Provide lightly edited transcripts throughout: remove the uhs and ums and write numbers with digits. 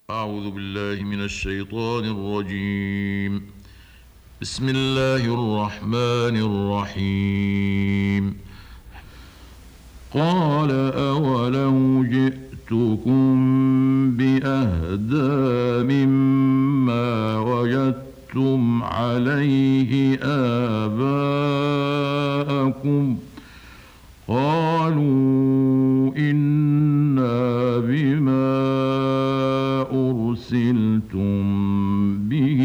أعوذ بالله من الشيطان الرجيم. بسم الله الرحمن الرحيم. قال أولو جئتكم بأهدى مما وجدتم عليه آباءكم قالوا إنا بما أرسلتم به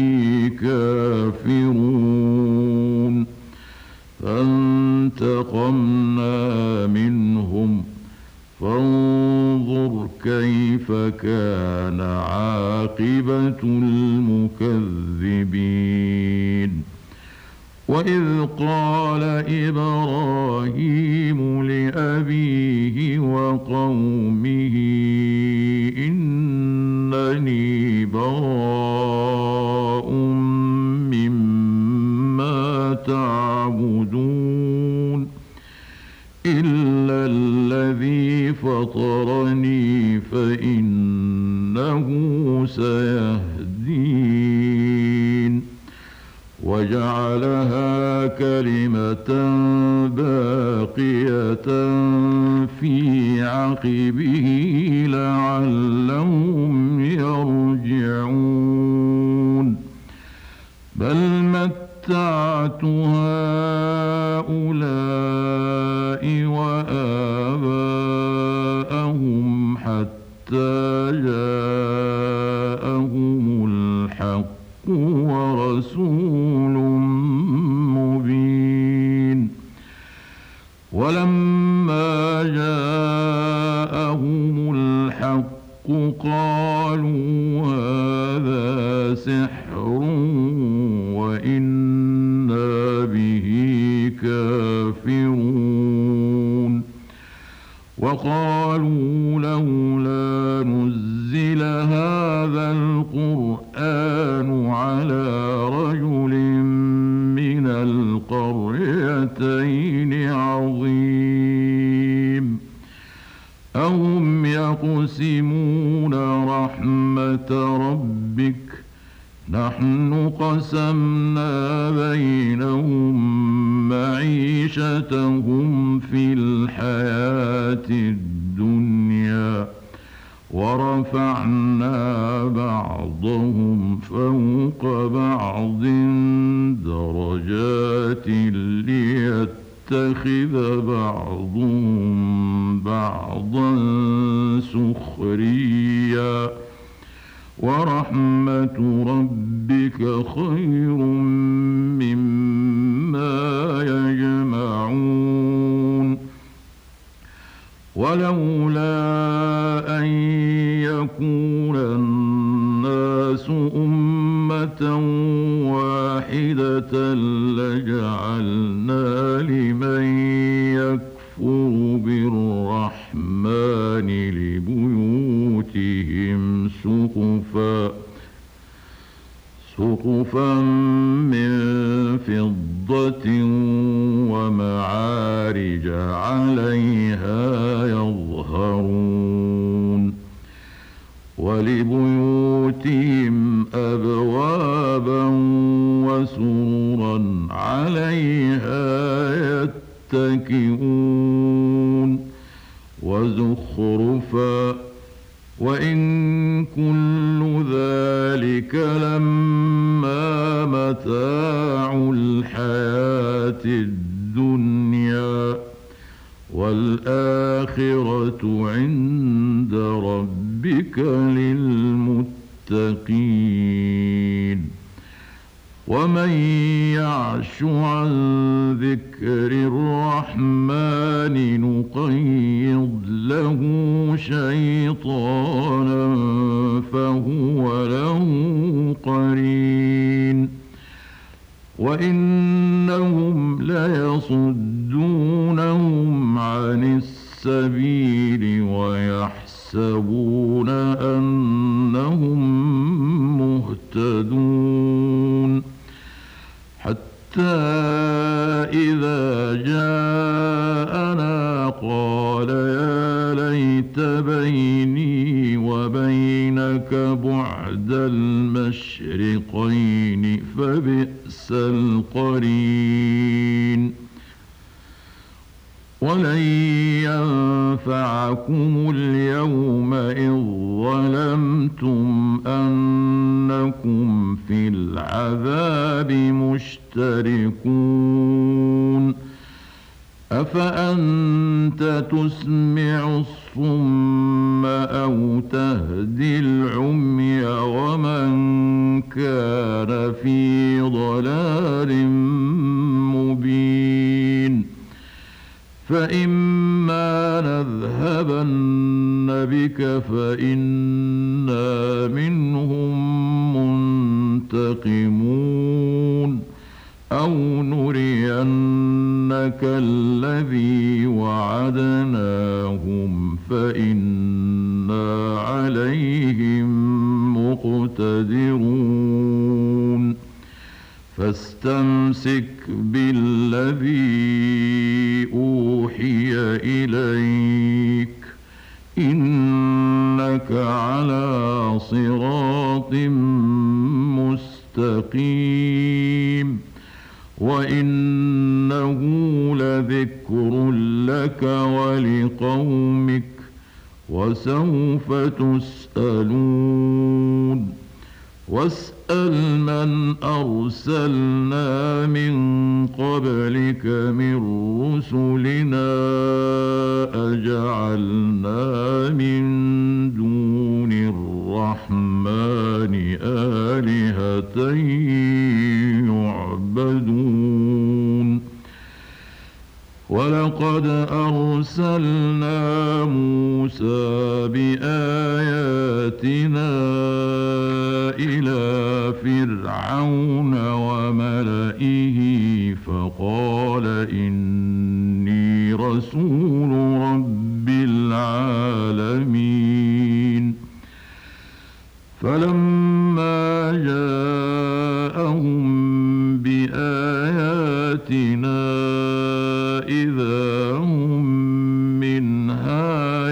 كافرون فانتقمنا منهم فانظر كيف كان عاقبة المكذبين. وإذ قال إبراهيم لأبيه وقومه إنني براء مما تعبدون إلا الذي فطرني فإنه سيهدين. وجعلها كلمة باقية في عقبه لعلهم يرجعون. بل متعت هؤلاء وآباءهم حتى جاءهم الحق ورسول مبين. ولما جاءهم الحق قالوا هذا سحر وإنا به كافرون. وقالوا لولا نزل هذا القرآن على رجل من القريتين عظيم. أهم يقسمون رحمة ربك نحن قسمنا بينهم معيشتهم في الحياة الدنيا ورفعنا بعضهم فوق بعض درجات ليتخذ بعضهم بعضا سخريا ورحمة ربك خير مما يجمعون. ولولا أن يكون الناس أمة واحدة لجعلنا لمن يكفر بالرحمن لبيوتهم سقفا من فضة ومعارج عليها يظهرون. ولبيوتهم أبوابا وسررا عليها يتكئون وزخرفا وإن كل ذلك لما متاع الحياة الدنيا والآخرة عند ربك للمتقين. ومن يعش عن ذكر الرحمن نقيض له شيطانا فهو له قرين. وإنهم ليصدونهم عن السبيل ويحسبون أنهم مهتدون حتى إذا جاءنا قال يا ليت بيني وبينك إنك بعد المشرقين فبئس القرين ولن ينفعكم اليوم إذ ظلمتم أنكم في العذاب مشتركون أفأنت تسمع الصم أو تهدي العمي ومن كان في ضلال مبين فإما نذهبن بك فإنا منهم منتقمون أو نرينك الذي وعدناهم فإنا عليهم مقتدرون فاستمسك بالذي أوحي إليك إنك على صراط مستقيم وإنه لذكر لك ولقومك وسوف تسألون واسأل من أرسلنا من قبلك من رسلنا أجعلنا من دون الرحمن آلهة يعبدون ولقد أرسلنا موسى بآياتنا إلى فرعون وملئه فقال إني رسول رب العالمين فلما جاءهم بآياتنا إذا هم منها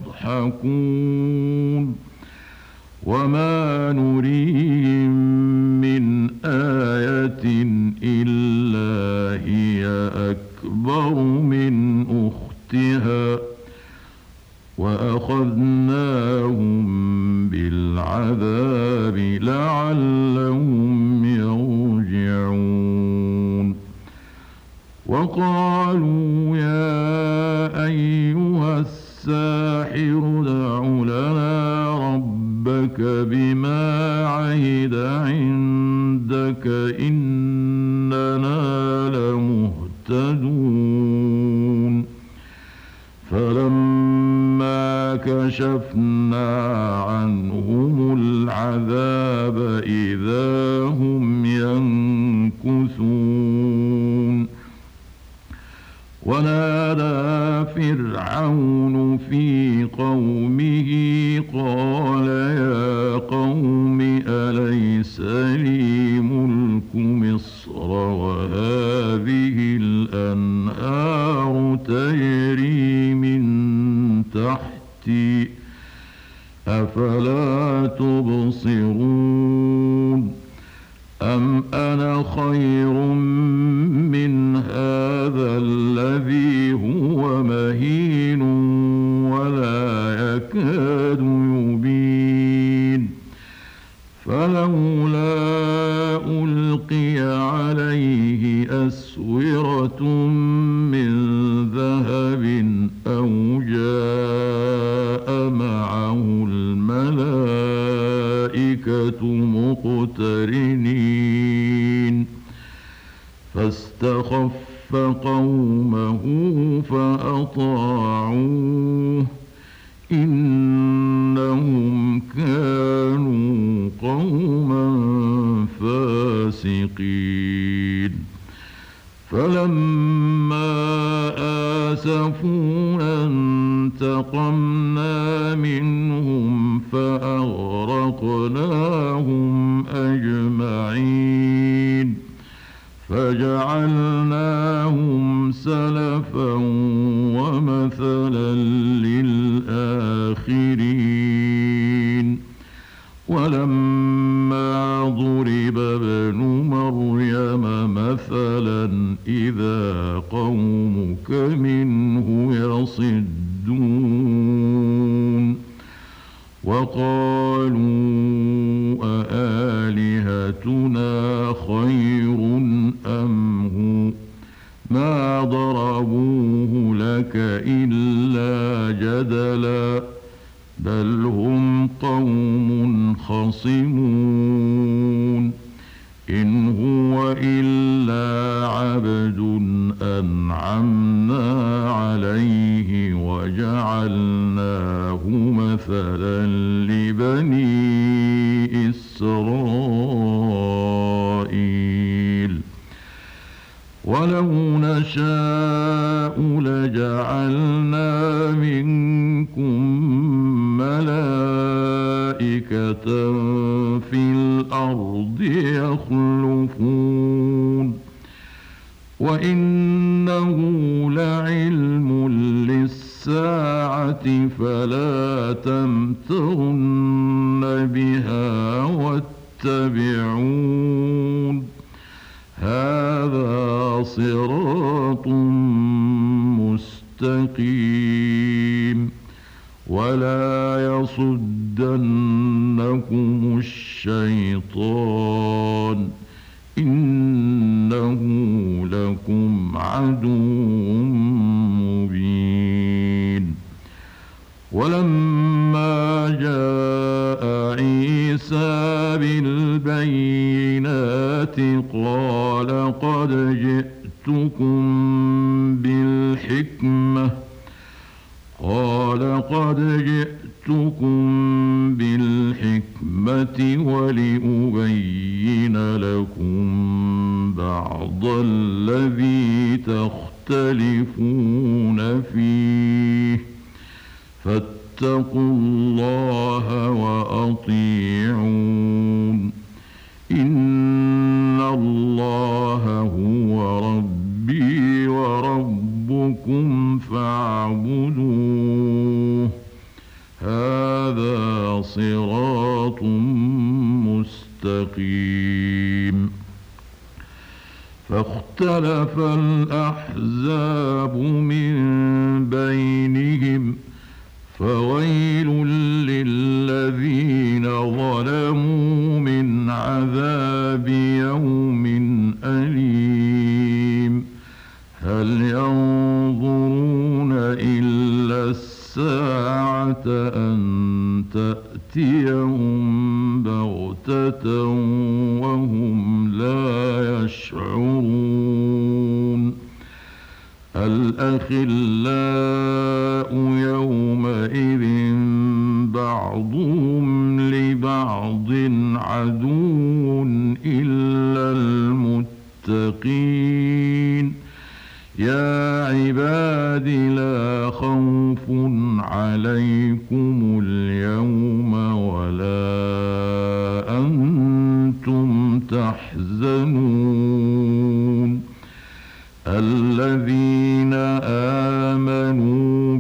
يضحكون وما نريهم من آية إلا هي أكبر من أختها وأخذناهم بالعذاب لعلهم يرجعون وقالوا يا أيها الساحر ادع لنا ربك بما عهد عندك إننا لمهتدون فلما كشفنا عنهم العذاب إذا هم ينكثون ونادى فرعون في قومه قال يا قوم أليس لي ملك مصر وهذه الأنهار تجري من تحتي أفلا تبصرون أم أنا خير من هذا الذي هو مهين ولا يكاد يبين فلولا ألقي عليه أسورة من ذهب أو جاء معه الملائكة مقترنين فاستخف قومه فأطاعوه إنهم كانوا قوما فاسقين فلما آسفونا انتقمنا منهم فأغرقناهم أجمعين فجعلناهم سلفا ومثلا للآخرين ولما ضرب ابن مريم مثلا إذا قومك منه يصدون وقالوا أآلهتنا خير أم هو ما ضربوه لك إلا جدلا بل هم قوم خصمون إن هو إلا عبد أنعمنا عليه وجعلناه مثلا لبني إسرائيل ولو نشاء لجعلنا منكم ملائكة في الأرض يخلفون وإنه لعلم للساعة فلا تمترن بها واتبعون هذا صراط مستقيم ولا يصدنكم الشيطان إنه لكم عدو مبين ولما جاء عيسى بالبينات قال قد جئتكم بالحكمة ولأبين لكم بعض الذي تختلفون فيه فاتقوا الله وأطيعون إن الله هو ربي وربكم فاعبدوه هذا صراط مستقيم فاختلف الأحزاب من بينهم فويل للذين ظلموا من عذاب يوم أليم هل ينظرون إلا الساعة أن تأتيهم بغتة وهم لا يشعرون الأخلاء يومئذ بعضهم لبعض عدو إلا المتقين يا عباد لا خوف عليكم اليوم ولا أنتم تحزنون الذين آمنوا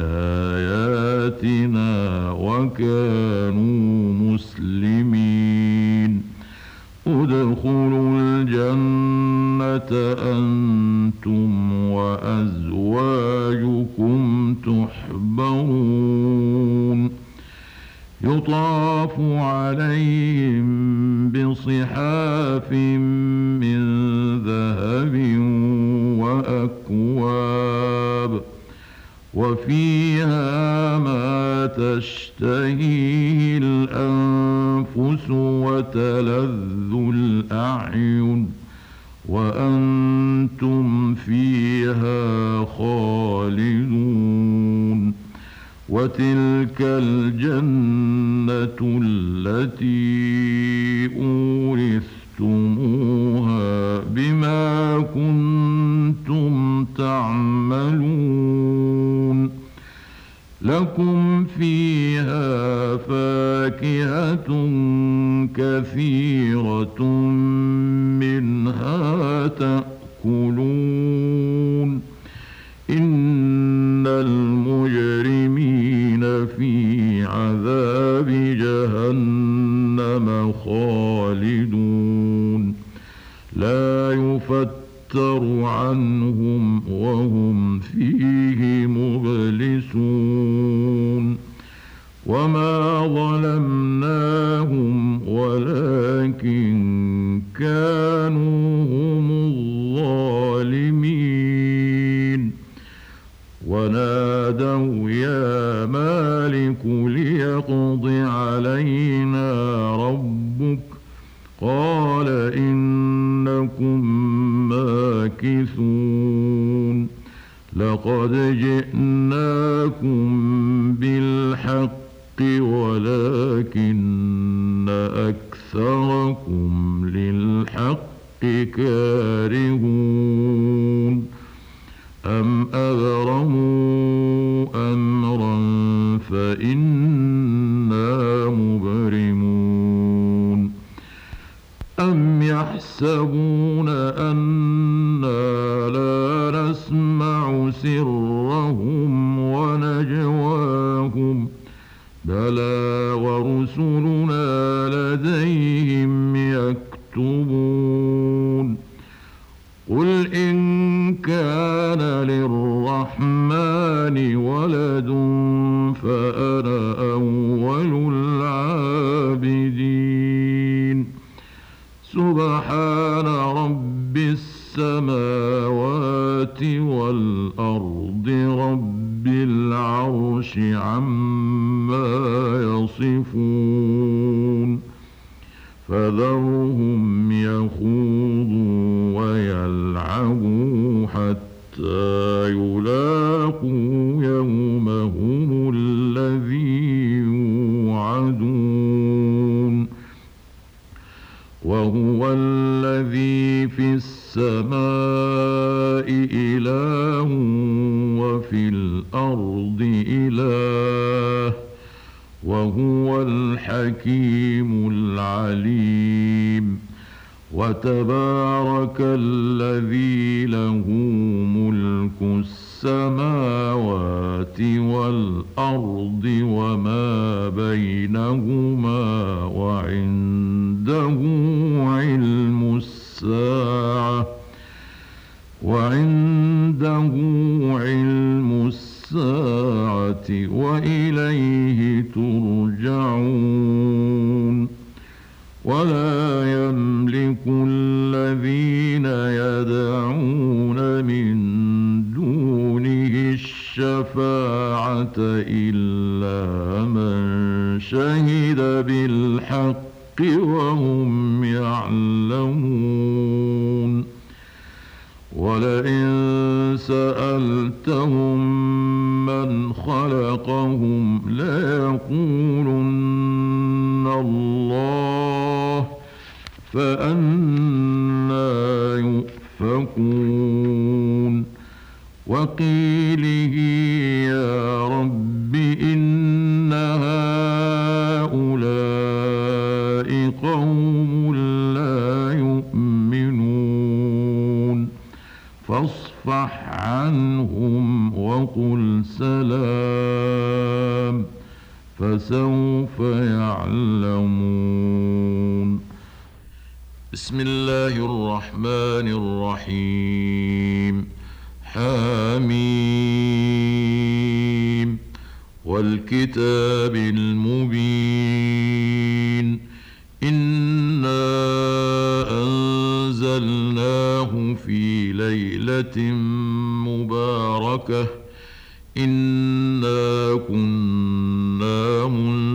بآياتنا وكانوا مسلمين ادخلوا الجنة أنتم وأزواجكم تحبرون يطاف عليهم بصحاف من ذهب وأكواب وفيها ما تشتهيه الأنفس وتلذ الأعين وأنتم فيها خالدون وتلك الجنة التي أورثتموها بما كنتم تعملون لكم فيها فاكهة كثيرة منها تأكلون إن المجرمين في عذاب جهنم جهنم خالدون لا يفتر عنهم وهم فيه مبلسون وما ظلمناهم ولكن كانوا هم الظالمين ونادوا يا مالك ليقض علينا ربك قال إنكم ماكثون لقد جئناكم بالحق ولكن أكثركم للحق كارهون أم أبرموا أمرا فإنا مبرمون أم يحسبون أنا لا نسمع سرهم ونجواهم بلى ورسلنا لديهم يكتبون قل إن كان للرحمن ولد فأنا أول العابدين سبحان رب السماوات والأرض رب العرش عما يصفون فذرهم يخوضوا ويلعبوا حتى يلاقوا يومهم الذي يوعدون وهو الذي في السماء إله وفي الأرض إله وهو الحكيم العليم وتبارك الذي له ملك السماوات والأرض وما بينهما وعنده علم الساعة وإليه ترجعون ولا يملك الذين يدعون من دونه الشفاعة إلا من شهد بالحق وهم يعلمون ولئن سألتهم من خلقهم ليقولن الله فأنى يؤفكون وقيله يا رب إن هؤلاء قوم لا يؤمنون فاصفح عنهم وقل سلام فسوف يعلمون بسم الله الرحمن الرحيم حميم والكتاب المبين إنا أنزلناه في ليلة مباركة إنا كنا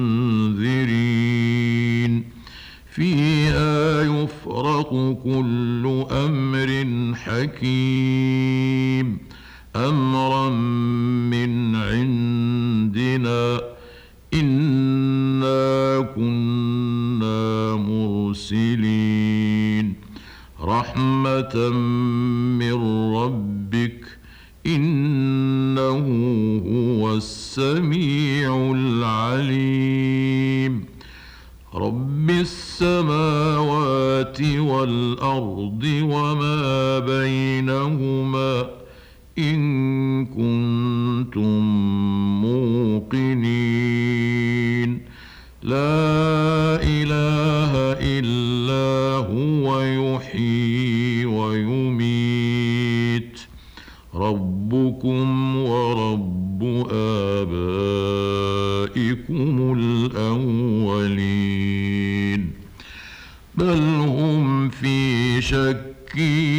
منذرين فيها يفرق كل أمر حكيم أمرا من عندنا إنا كنا مرسلين رحمة من ربك إنه هو السميع العليم رب السماوات والأرض وما بينهما إن كنتم موقنين لا إله ربكم ورب آبائكم الأولين بل هم في شك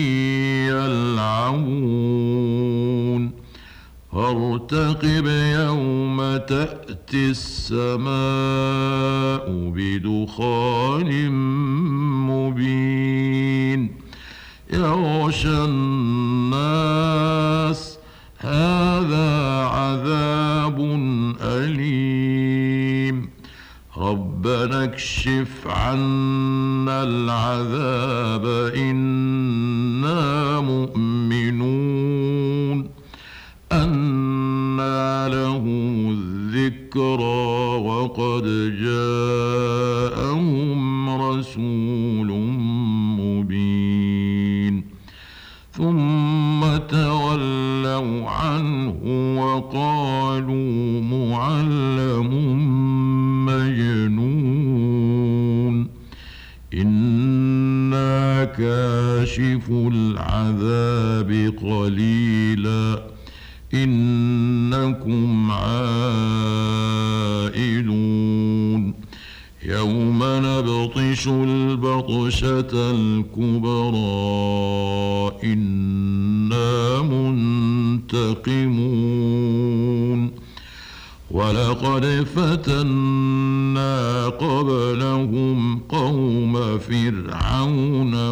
يلعبون فارتقب يوم تأتي السماء بدخان مبين يغشى الناس هذا عذاب أليم ربنا اكشف عنا العذاب إنا مؤمنون أنى لهم الذكرى وقد جاءهم رسول مبين ثم تولوا عنه وقالوا معلم مجنون إنا كاشف العذاب قليلا إنكم عائدون يوم نبطش البطشة الكبرى إنا منتقمون ولقد فتنا قبلهم قوم فرعون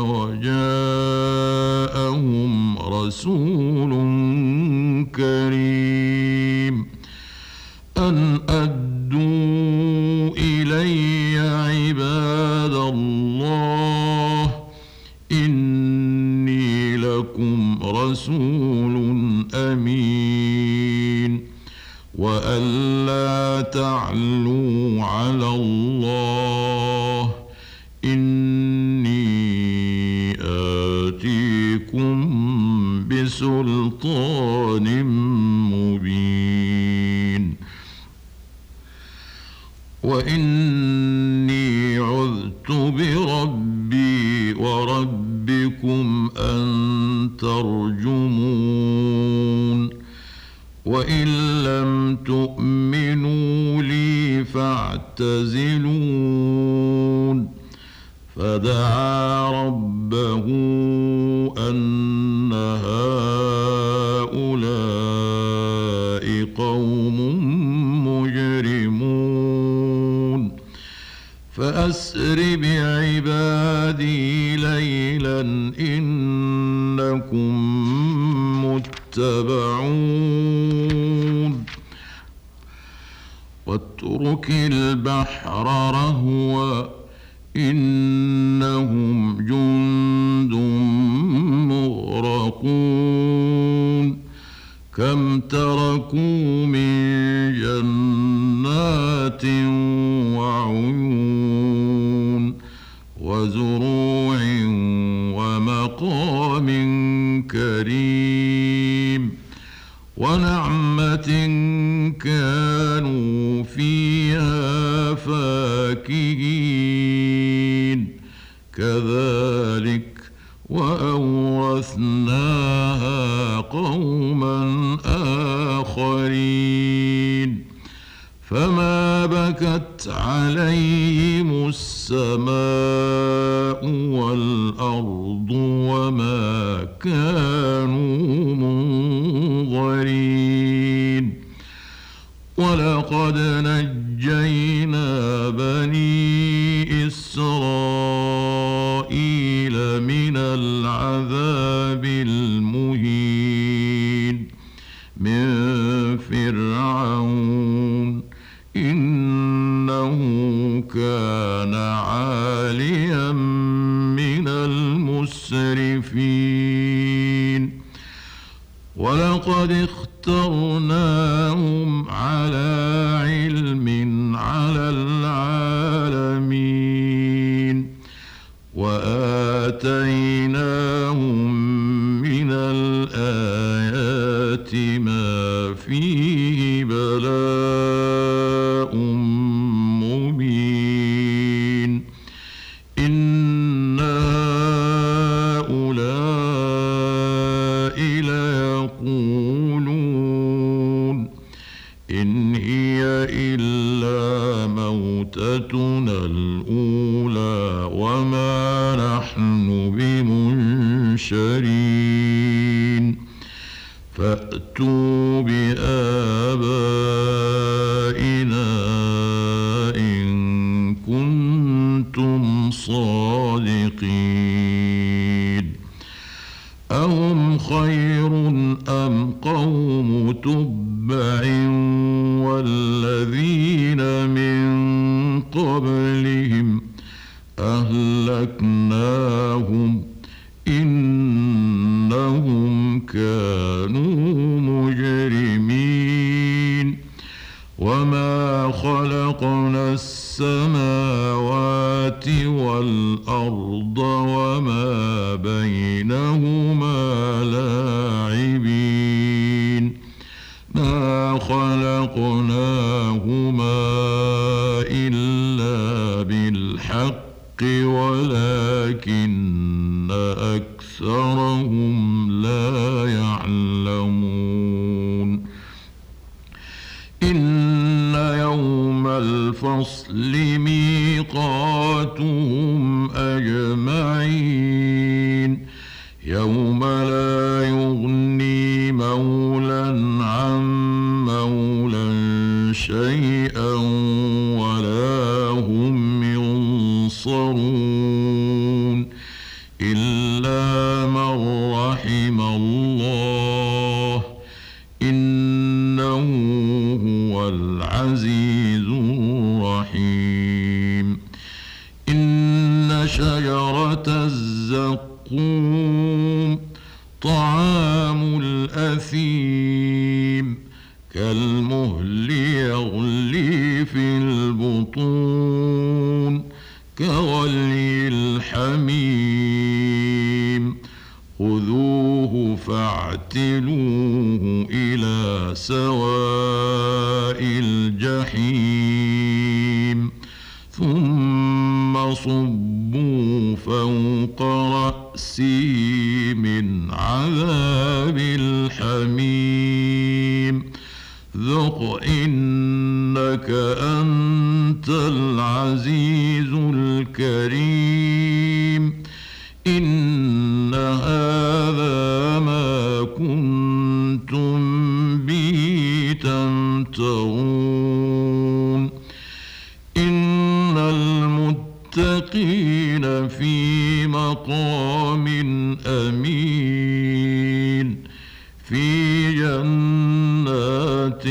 وجاءهم رسول كريم أن أدوا إلي عباد الله إني لكم رسول أمين وألا تعلوا على الله إني آتيكم بسلطان مبين وإني عذت بربي وربكم أن ترجمون وإن لم تؤمنوا لي فاعتزلون فدعا ربه أن هؤلاء قوم مجرمون فأسر بعبادي ليلا إنكم متبعون واترك البحر رهوا إنهم جند مغرقون كم تركوا من جنات وعيون وزروع ومقام كريم ونعمة كانوا فيها فاكهين كذلك وأورثناها قوما آخرين فما بكت عليهم السماء والأرض وما كانوا منظرين ولقد نجينا بني إسرائيل من العذاب المهين من فرعون إنه كان عاليا من المسرفين ولقد اخترناهم على علم على العالمين وآتيناهم من الآيات ما فيه بلاء مبين إن هؤلاء ليقولون موتتنا الأولى وما نحن بمنشرين فأتوا بآبائنا إن كنتم صادقين أهم خير أم قوم تبع والذين من قبلهم أهلكناهم إنهم كانوا مجرمين وما خلقنا السماوات والأرض وما بينهما لاعبين ما خلقناهما إلا بالحق ولكن أكثرهم لا يعلمون إن يوم الفصل ميقاتهم أجمعين يوم لا يغني مولى عن مولى شيئا ولا هم ينصرون إلا من رحم الله إنه هو العزيز الرحيم إن شجرة الزقوم طعام الأثيم كالمهل يغلي في البطون كغلي الحميم خذوه فاعتلوه إلى سواء الجحيم ثم صبوا فوق رأسه من عذاب الحميم ذق إنك أنت العزيز الكريم إن هذا ما كنتم به تمترون إن المتقين في مقام أمين في جنات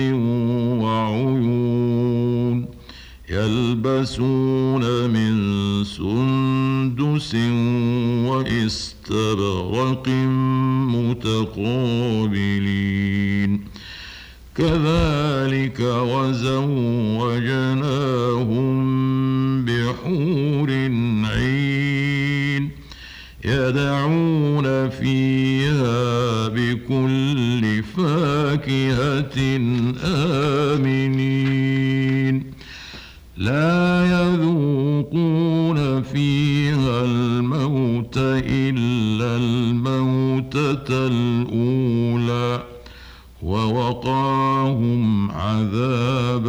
وعيون يلبسون من سندس واستبرق متقابلين كذلك وزوجناهم بحور عين يدعون فيها بكل فاكهة آمنين لا يذوقون فيها الموت إلا الموتة الأولى ووقاهم عذاب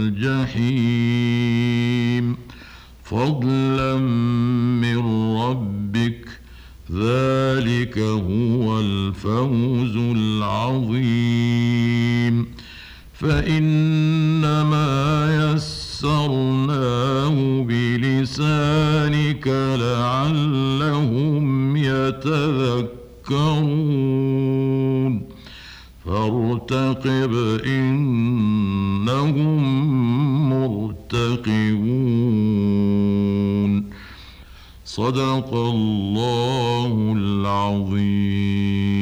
الجحيم فضلا من ربك ذلك هو الفوز العظيم فإنما يسرناه بلسانك لعلهم يتذكرون فارتقب إنهم مرتقبون صدق الله العظيم.